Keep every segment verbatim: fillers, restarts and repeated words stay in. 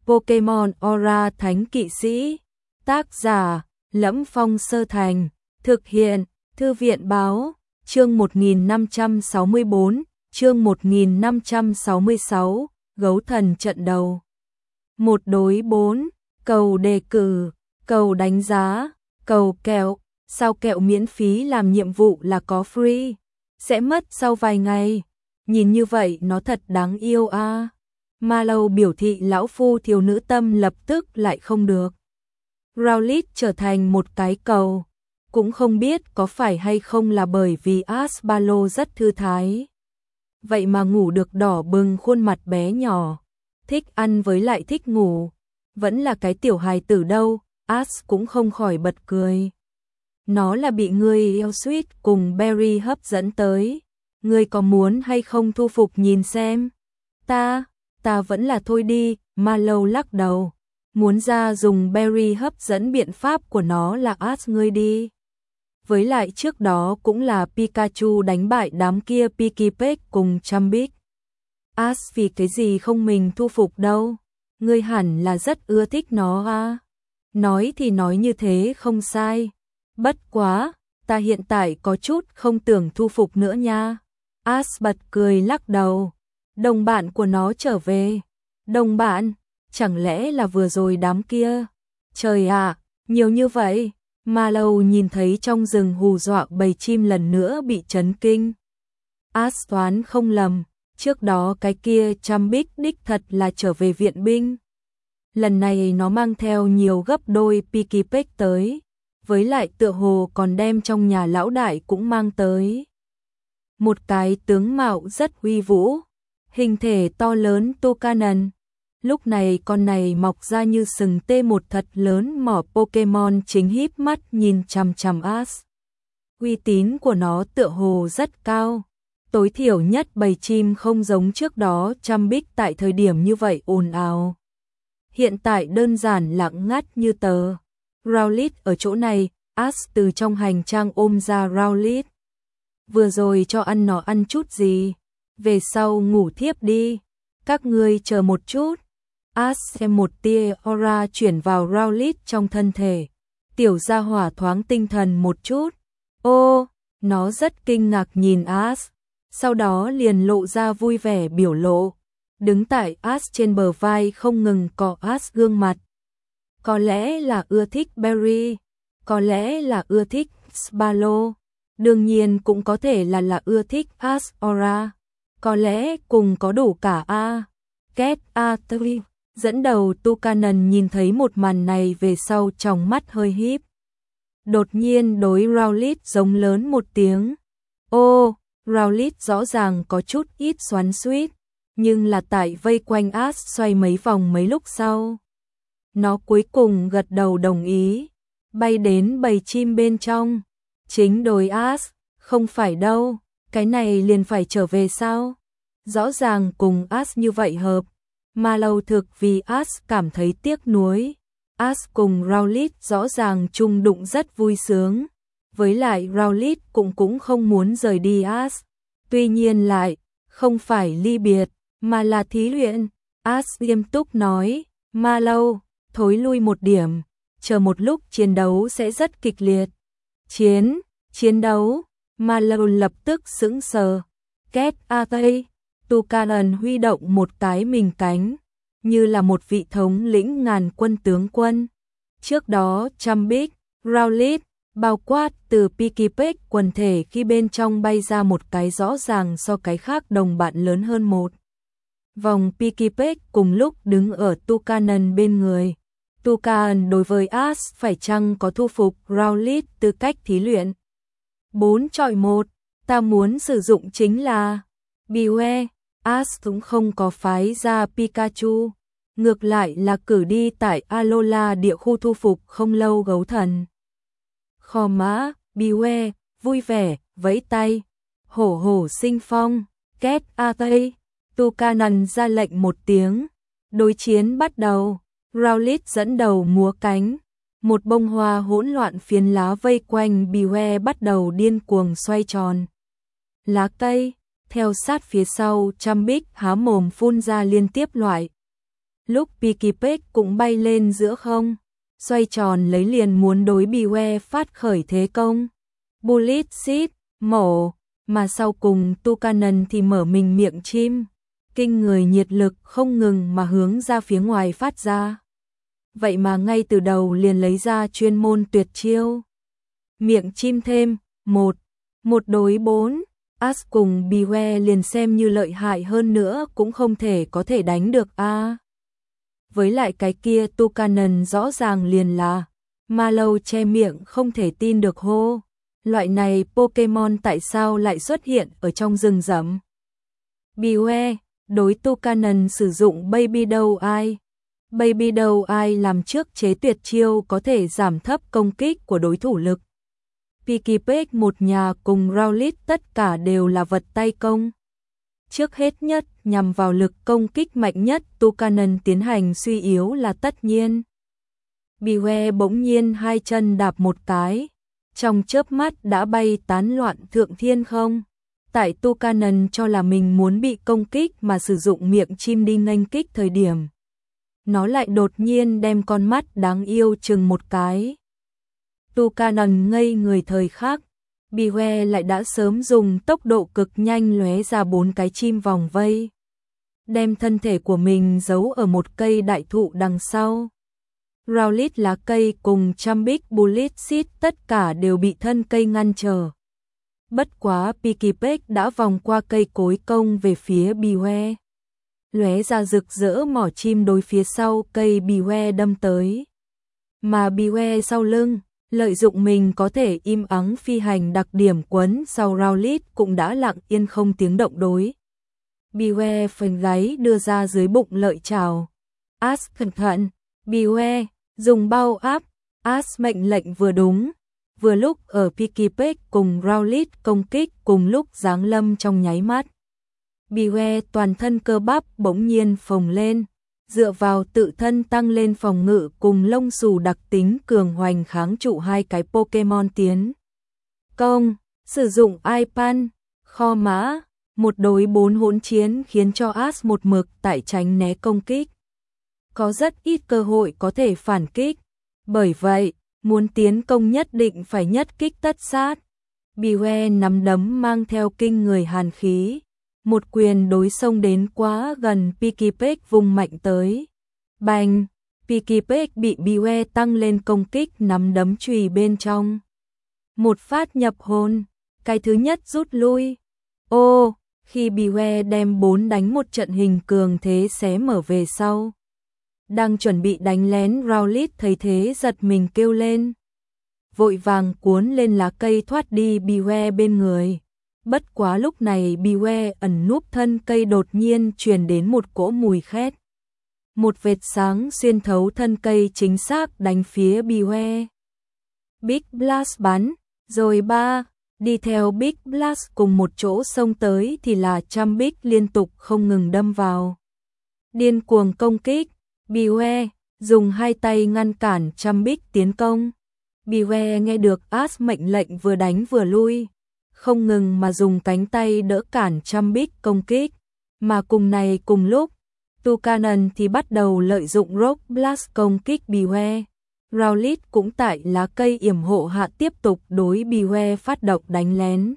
Pokemon Aura Thánh Kỵ Sĩ. Tác giả: Lẫm Phong Sơ Thành. Thực hiện: Thư viện Báo. Chương một nghìn năm trăm sáu mươi bốn, chương một nghìn năm trăm sáu mươi sáu, Gấu Thần trận đầu. Một đối bốn, cầu đề cử, cầu đánh giá, cầu kẹo. Sao kẹo miễn phí làm nhiệm vụ là có free, sẽ mất sau vài ngày. Nhìn như vậy nó thật đáng yêu a. À. Mallow biểu thị lão phu thiếu nữ tâm lập tức lại không được. Rowlet trở thành một cái cầu, cũng không biết có phải hay không là bởi vì Asbalo rất thư thái. Vậy mà ngủ được đỏ bừng khuôn mặt bé nhỏ, thích ăn với lại thích ngủ, vẫn là cái tiểu hài tử đâu. As cũng không khỏi bật cười. Nó là bị người yêu Sweet cùng Berry hấp dẫn tới. Ngươi có muốn hay không thu phục nhìn xem? Ta, ta vẫn là thôi đi. Mallow lắc đầu. Muốn ra dùng Berry hấp dẫn, biện pháp của nó là As ngươi đi. Với lại trước đó cũng là Pikachu đánh bại đám kia Pikipek cùng Chumbik. As vì cái gì không mình thu phục đâu? Ngươi hẳn là rất ưa thích nó à? Nói thì nói như thế không sai. Bất quá, ta hiện tại có chút không tưởng thu phục nữa nha. As bật cười lắc đầu. Đồng bạn của nó trở về. Đồng bạn? Chẳng lẽ là vừa rồi đám kia? Trời ạ, nhiều như vậy. Mallow nhìn thấy trong rừng hù dọa bầy chim lần nữa bị chấn kinh. As toán không lầm, trước đó cái kia Chumbik đích thật là trở về viện binh. Lần này nó mang theo nhiều gấp đôi Pikipek tới, với lại tựa hồ còn đem trong nhà lão đại cũng mang tới. Một cái tướng mạo rất uy vũ, hình thể to lớn Toucanon. Lúc này con này mọc ra như sừng tê một thật lớn mỏ Pokemon chính híp mắt nhìn chằm chằm As. Uy tín của nó tựa hồ rất cao. Tối thiểu nhất bầy chim không giống trước đó Chumbik tại thời điểm như vậy ồn ào. Hiện tại đơn giản lặng ngắt như tờ. Rowlet ở chỗ này. As từ trong hành trang ôm ra Rowlet. Vừa rồi cho ăn nó ăn chút gì, về sau ngủ thiếp đi. Các ngươi chờ một chút. As xem một tia aura chuyển vào Rowlet trong thân thể. Tiểu gia hỏa thoáng tinh thần một chút. Ô, nó rất kinh ngạc nhìn As, sau đó liền lộ ra vui vẻ biểu lộ. Đứng tại As trên bờ vai không ngừng cọ As gương mặt. Có lẽ là ưa thích Berry, có lẽ là ưa thích Spalo, đương nhiên cũng có thể là là ưa thích As Aura, có lẽ cùng có đủ cả a. Cat a three dẫn đầu Toucanon nhìn thấy một màn này về sau tròng mắt hơi híp. Đột nhiên đối Rowlet giống lớn một tiếng. Ô, Rowlet rõ ràng có chút ít xoắn xuýt, nhưng là tại vây quanh As xoay mấy vòng mấy lúc sau. Nó cuối cùng gật đầu đồng ý, bay đến bầy chim bên trong. Chính đối As, không phải đâu, cái này liền phải trở về sao? Rõ ràng cùng As như vậy hợp. Mallow thực vì As cảm thấy tiếc nuối. As cùng Rowlet rõ ràng chung đụng rất vui sướng. Với lại Rowlet cũng cũng không muốn rời đi As. Tuy nhiên lại, không phải ly biệt, mà là thí luyện. As nghiêm túc nói, Mallow, thối lui một điểm, chờ một lúc chiến đấu sẽ rất kịch liệt. Chiến, chiến đấu, Mallow lập tức sững sờ. Cat a tây, Toucanon huy động một cái mình cánh, như là một vị thống lĩnh ngàn quân tướng quân. Trước đó Chumbik, Rowlet, bao quát từ Pikipek quần thể khi bên trong bay ra một cái rõ ràng so cái khác đồng bạn lớn hơn một. Vòng Pikipek cùng lúc đứng ở Toucanon bên người. Toucanon đối với As phải chăng có thu phục Rowlet tư cách thí luyện. Bốn chọi một, ta muốn sử dụng chính là Beware. As cũng không có phái ra Pikachu, ngược lại là cử đi tại Alola địa khu thu phục không lâu gấu thần. Khò mã, Beware, vui vẻ, vẫy tay, hổ hổ sinh phong, Cat a tây, Toucanon ra lệnh một tiếng, đối chiến bắt đầu. Rowlet dẫn đầu múa cánh, một bông hoa hỗn loạn phiến lá vây quanh Beware bắt đầu điên cuồng xoay tròn. Lá cây, theo sát phía sau Chumbik há mồm phun ra liên tiếp loại Lúc Pikipek cũng bay lên giữa không, xoay tròn lấy liền muốn đối Beware phát khởi thế công. Bullet Seed, mổ, mà sau cùng Tukanon thì mở mình miệng chim. Kinh người nhiệt lực không ngừng mà hướng ra phía ngoài phát ra. Vậy mà ngay từ đầu liền lấy ra chuyên môn tuyệt chiêu. Miệng chim thêm, một, một đối bốn, Ash cùng Beware liền xem như lợi hại hơn nữa cũng không thể có thể đánh được a. À, với lại cái kia Tukanon rõ ràng liền là Mallow che miệng không thể tin được hô. Loại này Pokemon tại sao lại xuất hiện ở trong rừng rậm? Beware, đối Tukanon sử dụng Baby Doe Eye. Baby Doe Eye làm trước chế tuyệt chiêu có thể giảm thấp công kích của đối thủ lực. Pikipek một nhà cùng Rowlet tất cả đều là vật tay công. Trước hết nhất nhằm vào lực công kích mạnh nhất Tukanon tiến hành suy yếu là tất nhiên. Beware bỗng nhiên hai chân đạp một cái, trong chớp mắt đã bay tán loạn thượng thiên không. Tại Tukanon cho là mình muốn bị công kích mà sử dụng miệng chim đi nghênh kích thời điểm, nó lại đột nhiên đem con mắt đáng yêu chừng một cái. Tukanon ngây người thời khắc, Beware lại đã sớm dùng tốc độ cực nhanh lóe ra bốn cái chim vòng vây, đem thân thể của mình giấu ở một cây đại thụ đằng sau. Rowlet lá cây cùng Chambik Bullet Seed tất cả đều bị thân cây ngăn trở. Bất quá Pikipek đã vòng qua cây cối công về phía Beware. Lóe ra rực rỡ mỏ chim đối phía sau cây Beware đâm tới. Mà Beware sau lưng, lợi dụng mình có thể im ắng phi hành đặc điểm quấn sau Rowlet cũng đã lặng yên không tiếng động đối. Beware phần gáy đưa ra dưới bụng lợi chào. Ash cẩn thận, Beware, dùng bao áp, Ash mệnh lệnh vừa đúng. Vừa lúc ở Pikipek cùng Rowlet công kích cùng lúc giáng lâm trong nháy mắt. Beware toàn thân cơ bắp bỗng nhiên phồng lên, dựa vào tự thân tăng lên phòng ngự cùng lông xù đặc tính cường hoành kháng trụ hai cái Pokemon tiến công, sử dụng Ipan, kho mã, một đối bốn hỗn chiến khiến cho Ash một mực tại tránh né công kích. Có rất ít cơ hội có thể phản kích, bởi vậy, muốn tiến công nhất định phải nhất kích tất sát. Beware nắm đấm mang theo kinh người hàn khí, một quyền đối xông đến quá gần Pikipek vùng mạnh tới. Bành, Pikipek bị Beware tăng lên công kích nắm đấm chùy bên trong. Một phát nhập hồn, cái thứ nhất rút lui. Ô, khi Beware đem bốn đánh một trận hình cường thế xé mở về sau. Đang chuẩn bị đánh lén Rowlet thấy thế giật mình kêu lên. Vội vàng cuốn lên lá cây thoát đi Beware bên người. Bất quá lúc này Beware ẩn núp thân cây đột nhiên truyền đến một cỗ mùi khét. Một vệt sáng xuyên thấu thân cây chính xác đánh phía Beware. Big Blast bắn, rồi ba, đi theo Big Blast cùng một chỗ xông tới thì là Chambik liên tục không ngừng đâm vào. Điên cuồng công kích, Beware dùng hai tay ngăn cản Chambik tiến công. Beware nghe được Ash mệnh lệnh vừa đánh vừa lui, không ngừng mà dùng cánh tay đỡ cản Chambik công kích, mà cùng này cùng lúc, Tukanon thì bắt đầu lợi dụng Rock Blast công kích Beware. Rowlet cũng tại lá cây yểm hộ hạ tiếp tục đối Beware phát động đánh lén.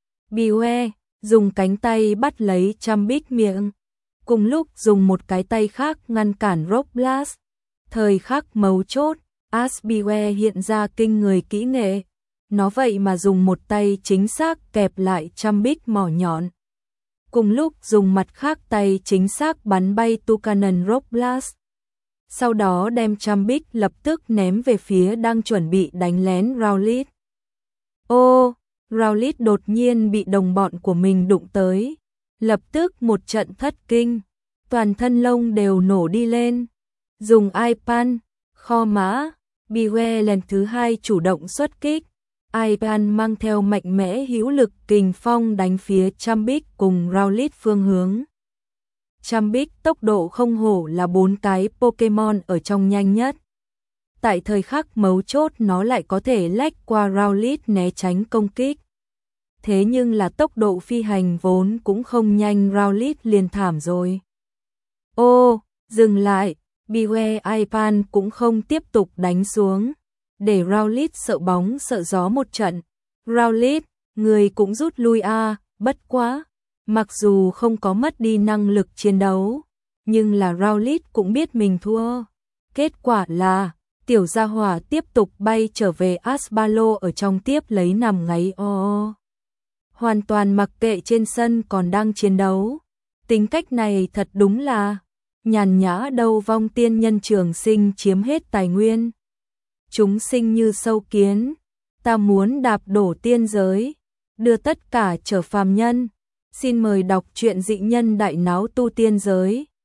Beware dùng cánh tay bắt lấy Chambik miệng, cùng lúc dùng một cái tay khác ngăn cản Rock Blast. Thời khắc mấu chốt, Ash Beware hiện ra kinh người kỹ nghệ. Nó vậy mà dùng một tay chính xác kẹp lại Chambik mỏ nhọn. Cùng lúc dùng mặt khác tay chính xác bắn bay Tukanon Rock Blast. Sau đó đem Chambik lập tức ném về phía đang chuẩn bị đánh lén Rowlet. Ô, Rowlet đột nhiên bị đồng bọn của mình đụng tới. Lập tức một trận thất kinh, toàn thân lông đều nổ đi lên. Dùng Ipan, kho mã, Beware lần thứ hai chủ động xuất kích. Ipan mang theo mạnh mẽ hữu lực kình phong đánh phía Chambik cùng Rowlet phương hướng. Chambik tốc độ không hổ là bốn cái Pokemon ở trong nhanh nhất. Tại thời khắc mấu chốt nó lại có thể lách qua Rowlet né tránh công kích. Thế nhưng là tốc độ phi hành vốn cũng không nhanh, Rowlet liền thảm rồi. Ô, Dừng lại, Beware Ipan cũng không tiếp tục đánh xuống. Để Rowlet sợ bóng sợ gió một trận. Rowlet, người cũng rút lui a, à, bất quá. Mặc dù không có mất đi năng lực chiến đấu, nhưng là Rowlet cũng biết mình thua. Kết quả là, tiểu gia hỏa tiếp tục bay trở về Asbalo ở trong tiếp lấy nằm ngáy o o. Hoàn toàn mặc kệ trên sân còn đang chiến đấu. Tính cách này thật đúng là nhàn nhã đâu vong tiên nhân trường sinh chiếm hết tài nguyên. Chúng sinh như sâu kiến, ta muốn đạp đổ tiên giới, đưa tất cả trở phàm nhân. Xin mời đọc truyện dị nhân đại náo tu tiên giới.